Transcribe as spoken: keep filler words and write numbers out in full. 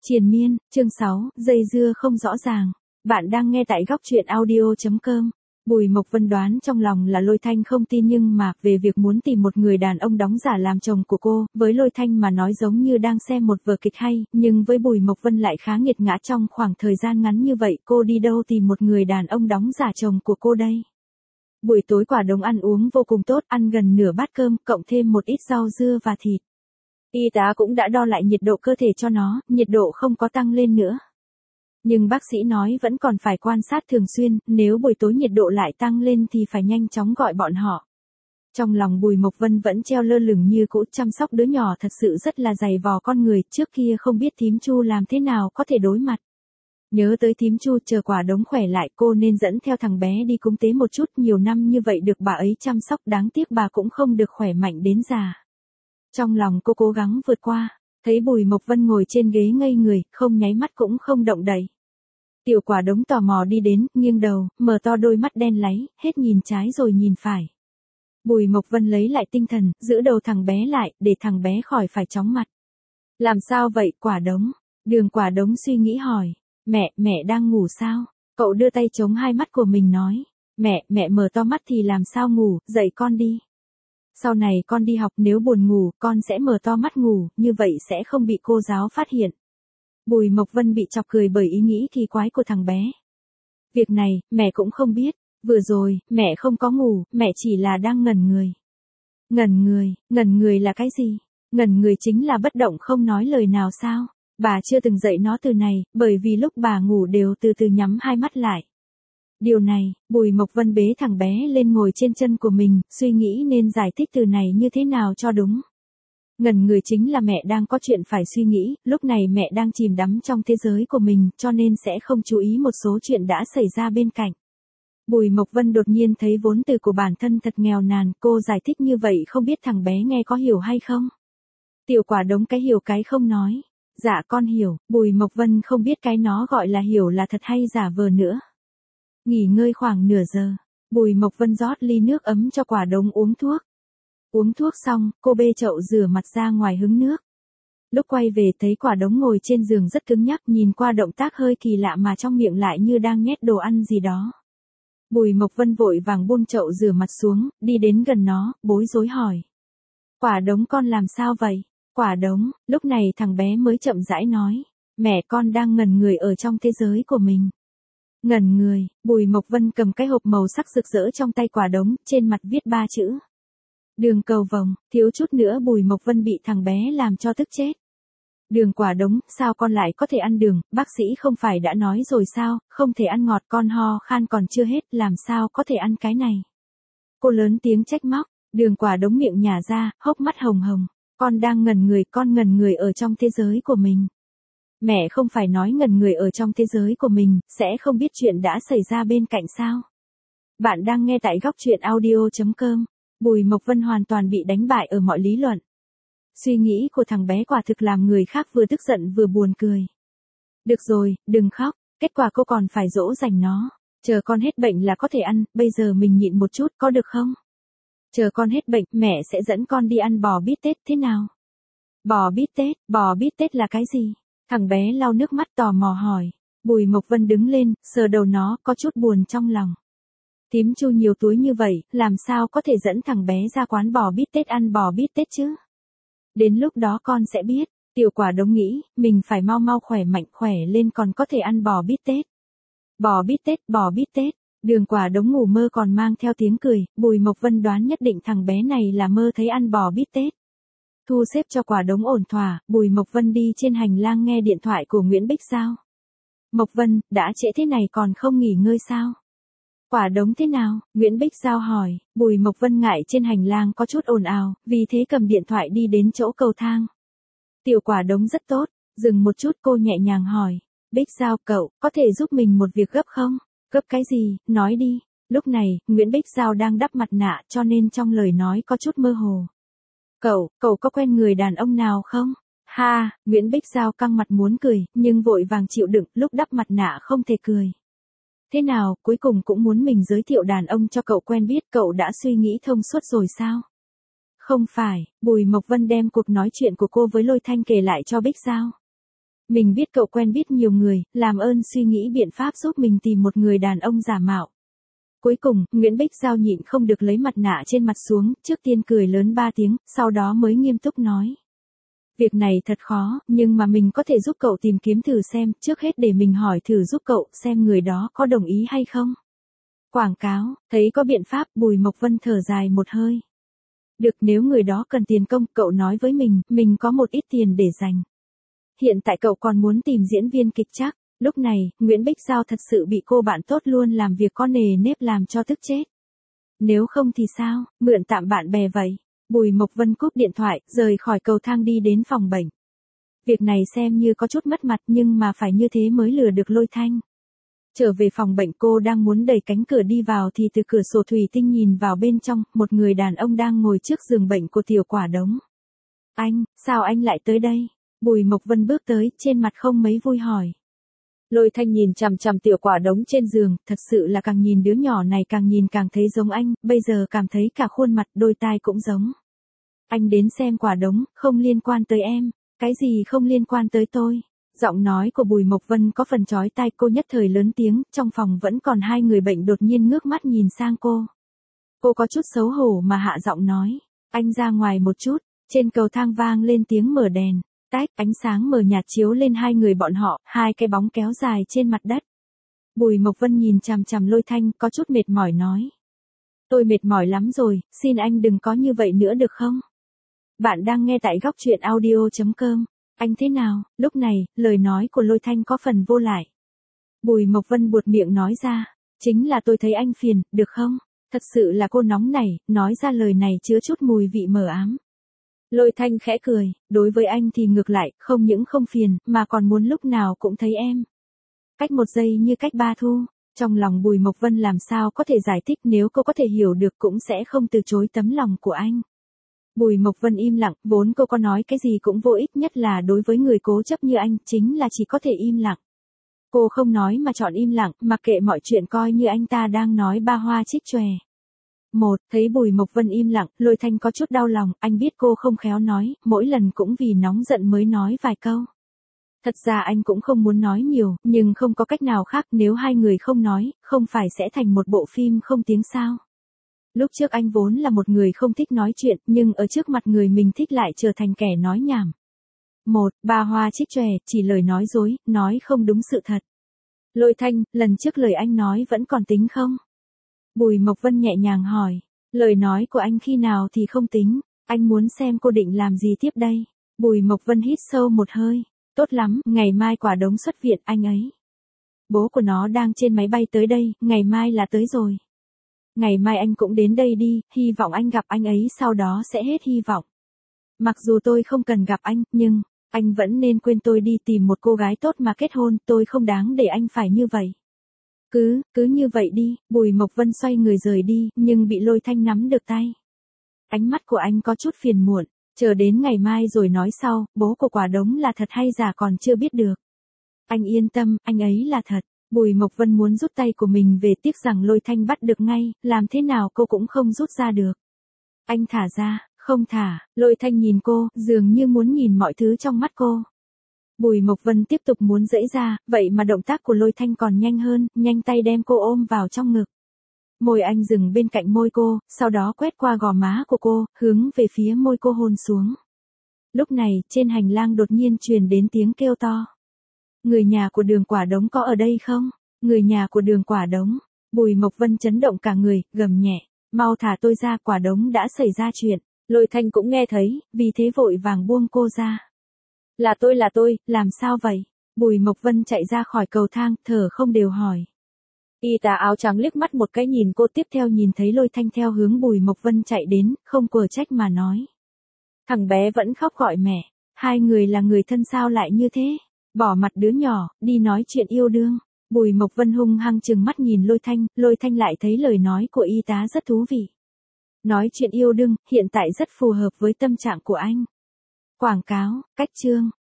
Triền miên, chương sáu, dây dưa không rõ ràng. Bạn đang nghe tại góc truyện audio chấm com. Bùi Mộc Vân đoán trong lòng là Lôi Thanh không tin nhưng mà về việc muốn tìm một người đàn ông đóng giả làm chồng của cô, với Lôi Thanh mà nói giống như đang xem một vở kịch hay, nhưng với Bùi Mộc Vân lại khá nghiệt ngã trong khoảng thời gian ngắn như vậy cô đi đâu tìm một người đàn ông đóng giả chồng của cô đây. Buổi tối Quả Đống ăn uống vô cùng tốt, ăn gần nửa bát cơm, cộng thêm một ít rau dưa và thịt. Y tá cũng đã đo lại nhiệt độ cơ thể cho nó, nhiệt độ không có tăng lên nữa. Nhưng bác sĩ nói vẫn còn phải quan sát thường xuyên, nếu buổi tối nhiệt độ lại tăng lên thì phải nhanh chóng gọi bọn họ. Trong lòng Bùi Mộc Vân vẫn treo lơ lửng như cũ, chăm sóc đứa nhỏ thật sự rất là dày vò con người, trước kia không biết thím Chu làm thế nào có thể đối mặt. Nhớ tới thím Chu, chờ Quả Đống khỏe lại cô nên dẫn theo thằng bé đi cúng tế một chút, nhiều năm như vậy được bà ấy chăm sóc, đáng tiếc bà cũng không được khỏe mạnh đến già. Trong lòng cô cố gắng vượt qua, thấy Bùi Mộc Vân ngồi trên ghế ngây người, không nháy mắt cũng không động đậy. Tiểu Quả Đống tò mò đi đến, nghiêng đầu, mở to đôi mắt đen láy, hết nhìn trái rồi nhìn phải. Bùi Mộc Vân lấy lại tinh thần, giữ đầu thằng bé lại, để thằng bé khỏi phải chóng mặt. Làm sao vậy, Quả Đống? Đường Quả Đống suy nghĩ hỏi. Mẹ, mẹ đang ngủ sao? Cậu đưa tay chống hai mắt của mình nói. Mẹ, mẹ mở to mắt thì làm sao ngủ, dậy con đi. Sau này con đi học nếu buồn ngủ, con sẽ mở to mắt ngủ, như vậy sẽ không bị cô giáo phát hiện. Bùi Mộc Vân bị chọc cười bởi ý nghĩ kỳ quái của thằng bé. Việc này, mẹ cũng không biết. Vừa rồi, mẹ không có ngủ, mẹ chỉ là đang ngẩn người. Ngẩn người, ngẩn người là cái gì? Ngẩn người chính là bất động không nói lời nào sao? Bà chưa từng dạy nó từ này, bởi vì lúc bà ngủ đều từ từ nhắm hai mắt lại. Điều này, Bùi Mộc Vân bế thằng bé lên ngồi trên chân của mình, suy nghĩ nên giải thích từ này như thế nào cho đúng. Ngẩn người chính là mẹ đang có chuyện phải suy nghĩ, lúc này mẹ đang chìm đắm trong thế giới của mình cho nên sẽ không chú ý một số chuyện đã xảy ra bên cạnh. Bùi Mộc Vân đột nhiên thấy vốn từ của bản thân thật nghèo nàn, cô giải thích như vậy không biết thằng bé nghe có hiểu hay không? Tiểu Quả Đống cái hiểu cái không nói. Dạ con hiểu, Bùi Mộc Vân không biết cái nó gọi là hiểu là thật hay giả vờ nữa. Nghỉ ngơi khoảng nửa giờ, Bùi Mộc Vân rót ly nước ấm cho Quả Đống uống thuốc. Uống thuốc xong, cô bê chậu rửa mặt ra ngoài hứng nước. Lúc quay về thấy Quả Đống ngồi trên giường rất cứng nhắc, nhìn qua động tác hơi kỳ lạ mà trong miệng lại như đang nhét đồ ăn gì đó. Bùi Mộc Vân vội vàng buông chậu rửa mặt xuống, đi đến gần nó, bối rối hỏi. Quả Đống con làm sao vậy? Quả Đống, lúc này thằng bé mới chậm rãi nói. Mẹ con đang ngẩn người ở trong thế giới của mình. Ngẩn người, Bùi Mộc Vân cầm cái hộp màu sắc rực rỡ trong tay Quả Đống, trên mặt viết ba chữ. Đường cầu vồng, thiếu chút nữa Bùi Mộc Vân bị thằng bé làm cho tức chết. Đường Quả Đống, sao con lại có thể ăn đường, bác sĩ không phải đã nói rồi sao, không thể ăn ngọt, con ho khan còn chưa hết, làm sao có thể ăn cái này. Cô lớn tiếng trách móc, Đường Quả Đống miệng nhả ra, hốc mắt hồng hồng. Con đang ngẩn người, con ngẩn người ở trong thế giới của mình. Mẹ không phải nói ngẩn người ở trong thế giới của mình, sẽ không biết chuyện đã xảy ra bên cạnh sao. Bạn đang nghe tại góc truyện audio chấm com. Bùi Mộc Vân hoàn toàn bị đánh bại ở mọi lý luận. Suy nghĩ của thằng bé quả thực làm người khác vừa tức giận vừa buồn cười. Được rồi, đừng khóc, kết quả cô còn phải dỗ dành nó. Chờ con hết bệnh là có thể ăn, bây giờ mình nhịn một chút có được không? Chờ con hết bệnh, mẹ sẽ dẫn con đi ăn bò bít tết thế nào? Bò bít tết, bò bít tết là cái gì? Thằng bé lau nước mắt tò mò hỏi. Bùi Mộc Vân đứng lên, sờ đầu nó, có chút buồn trong lòng. Thím Chu nhiều túi như vậy, làm sao có thể dẫn thằng bé ra quán bò bít tết ăn bò bít tết chứ? Đến lúc đó con sẽ biết. Tiểu Quả Đống nghĩ, mình phải mau mau khỏe mạnh khỏe lên còn có thể ăn bò bít tết. Bò bít tết, bò bít tết. Đường Quả Đống ngủ mơ còn mang theo tiếng cười, Bùi Mộc Vân đoán nhất định thằng bé này là mơ thấy ăn bò bít tết. Thu xếp cho Quả Đống ổn thỏa, Bùi Mộc Vân đi trên hành lang nghe điện thoại của Nguyễn Bích Giao. Mộc Vân, đã trễ thế này còn không nghỉ ngơi sao? Quả Đống thế nào? Nguyễn Bích Giao hỏi, Bùi Mộc Vân ngại trên hành lang có chút ồn ào, vì thế cầm điện thoại đi đến chỗ cầu thang. Tiểu Quả Đống rất tốt, dừng một chút cô nhẹ nhàng hỏi. Bích Giao, cậu, có thể giúp mình một việc gấp không? Gấp cái gì, nói đi. Lúc này, Nguyễn Bích Giao đang đắp mặt nạ cho nên trong lời nói có chút mơ hồ. Cậu, cậu có quen người đàn ông nào không? Ha, Nguyễn Bích Giao căng mặt muốn cười, nhưng vội vàng chịu đựng, lúc đắp mặt nạ không thể cười. Thế nào, cuối cùng cũng muốn mình giới thiệu đàn ông cho cậu quen biết, cậu đã suy nghĩ thông suốt rồi sao? Không phải, Bùi Mộc Vân đem cuộc nói chuyện của cô với Lôi Thanh kể lại cho Bích Giao. Mình biết cậu quen biết nhiều người, làm ơn suy nghĩ biện pháp giúp mình tìm một người đàn ông giả mạo. Cuối cùng, Nguyễn Bích Giao nhịn không được lấy mặt nạ trên mặt xuống, trước tiên cười lớn ba tiếng, sau đó mới nghiêm túc nói. Việc này thật khó, nhưng mà mình có thể giúp cậu tìm kiếm thử xem, trước hết để mình hỏi thử giúp cậu, xem người đó có đồng ý hay không. Quảng cáo, thấy có biện pháp, Bùi Mộc Vân thở dài một hơi. Được, nếu người đó cần tiền công, cậu nói với mình, mình có một ít tiền để dành. Hiện tại cậu còn muốn tìm diễn viên kịch chắc. Lúc này, Nguyễn Bích Giao thật sự bị cô bạn tốt luôn làm việc có nề nếp làm cho tức chết. Nếu không thì sao, mượn tạm bạn bè vậy. Bùi Mộc Vân cúp điện thoại, rời khỏi cầu thang đi đến phòng bệnh. Việc này xem như có chút mất mặt nhưng mà phải như thế mới lừa được Lôi Thanh. Trở về phòng bệnh cô đang muốn đẩy cánh cửa đi vào thì từ cửa sổ thủy tinh nhìn vào bên trong, một người đàn ông đang ngồi trước giường bệnh của Tiểu Quả Đống. Anh, sao anh lại tới đây? Bùi Mộc Vân bước tới, trên mặt không mấy vui hỏi. Lôi Thanh nhìn chằm chằm Tiểu Quả Đống trên giường, thật sự là càng nhìn đứa nhỏ này càng nhìn càng thấy giống anh, bây giờ cảm thấy cả khuôn mặt, đôi tai cũng giống. Anh đến xem Quả Đống, không liên quan tới em. Cái gì không liên quan tới tôi? Giọng nói của Bùi Mộc Vân có phần chói tai, cô nhất thời lớn tiếng, trong phòng vẫn còn hai người bệnh đột nhiên ngước mắt nhìn sang cô. Cô có chút xấu hổ mà hạ giọng nói, anh ra ngoài một chút, trên cầu thang vang lên tiếng mở đèn. Tách, ánh sáng mờ nhạt chiếu lên hai người bọn họ, hai cái bóng kéo dài trên mặt đất. Bùi Mộc Vân nhìn chằm chằm Lôi Thanh, có chút mệt mỏi nói. Tôi mệt mỏi lắm rồi, xin anh đừng có như vậy nữa được không? Bạn đang nghe tại góc truyện audio chấm com. Anh thế nào? Lúc này, lời nói của Lôi Thanh có phần vô lại. Bùi Mộc Vân buột miệng nói ra. Chính là tôi thấy anh phiền, được không? Thật sự là cô nóng nảy, nói ra lời này chứa chút mùi vị mờ ám. Lôi Thanh khẽ cười, đối với anh thì ngược lại, không những không phiền, mà còn muốn lúc nào cũng thấy em. Cách một giây như cách ba thu, trong lòng Bùi Mộc Vân làm sao có thể giải thích, nếu cô có thể hiểu được cũng sẽ không từ chối tấm lòng của anh. Bùi Mộc Vân im lặng, vốn cô có nói cái gì cũng vô ích, nhất là đối với người cố chấp như anh, chính là chỉ có thể im lặng. Cô không nói mà chọn im lặng, mặc kệ mọi chuyện, coi như anh ta đang nói ba hoa trích chòe. Một, thấy Bùi Mộc Vân im lặng, Lôi Thanh có chút đau lòng, anh biết cô không khéo nói, mỗi lần cũng vì nóng giận mới nói vài câu. Thật ra anh cũng không muốn nói nhiều, nhưng không có cách nào khác, nếu hai người không nói, không phải sẽ thành một bộ phim không tiếng sao. Lúc trước anh vốn là một người không thích nói chuyện, nhưng ở trước mặt người mình thích lại trở thành kẻ nói nhảm. Một, ba hoa trích chòe, chỉ lời nói dối, nói không đúng sự thật. Lôi Thanh, lần trước lời anh nói vẫn còn tính không? Bùi Mộc Vân nhẹ nhàng hỏi, lời nói của anh khi nào thì không tính, anh muốn xem cô định làm gì tiếp đây. Bùi Mộc Vân hít sâu một hơi, tốt lắm, ngày mai Quả Đống xuất viện, anh ấy. Bố của nó đang trên máy bay tới đây, ngày mai là tới rồi. Ngày mai anh cũng đến đây đi, hy vọng anh gặp anh ấy, sau đó sẽ hết hy vọng. Mặc dù tôi không cần gặp anh, nhưng, anh vẫn nên quên tôi đi, tìm một cô gái tốt mà kết hôn, tôi không đáng để anh phải như vậy. Cứ, cứ như vậy đi, Bùi Mộc Vân xoay người rời đi, nhưng bị Lôi Thanh nắm được tay. Ánh mắt của anh có chút phiền muộn, chờ đến ngày mai rồi nói sau, bố của Quả Đống là thật hay giả còn chưa biết được. Anh yên tâm, anh ấy là thật. Bùi Mộc Vân muốn rút tay của mình về, tiếc rằng Lôi Thanh bắt được ngay, làm thế nào cô cũng không rút ra được. Anh thả ra, không thả, Lôi Thanh nhìn cô, dường như muốn nhìn mọi thứ trong mắt cô. Bùi Mộc Vân tiếp tục muốn giãy ra, vậy mà động tác của Lôi Thanh còn nhanh hơn, nhanh tay đem cô ôm vào trong ngực. Môi anh dừng bên cạnh môi cô, sau đó quét qua gò má của cô, hướng về phía môi cô hôn xuống. Lúc này, trên hành lang đột nhiên truyền đến tiếng kêu to. Người nhà của Đường Quả Đống có ở đây không? Người nhà của Đường Quả Đống. Bùi Mộc Vân chấn động cả người, gầm nhẹ. Mau thả tôi ra, Quả Đống đã xảy ra chuyện. Lôi Thanh cũng nghe thấy, vì thế vội vàng buông cô ra. Là tôi là tôi, làm sao vậy? Bùi Mộc Vân chạy ra khỏi cầu thang, thở không đều hỏi. Y tá áo trắng liếc mắt một cái nhìn cô, tiếp theo nhìn thấy Lôi Thanh theo hướng Bùi Mộc Vân chạy đến, không quở trách mà nói. Thằng bé vẫn khóc gọi mẹ, hai người là người thân sao lại như thế? Bỏ mặt đứa nhỏ, đi nói chuyện yêu đương. Bùi Mộc Vân hung hăng trừng mắt nhìn Lôi Thanh, Lôi Thanh lại thấy lời nói của y tá rất thú vị. Nói chuyện yêu đương, hiện tại rất phù hợp với tâm trạng của anh. Quảng cáo, cách chương.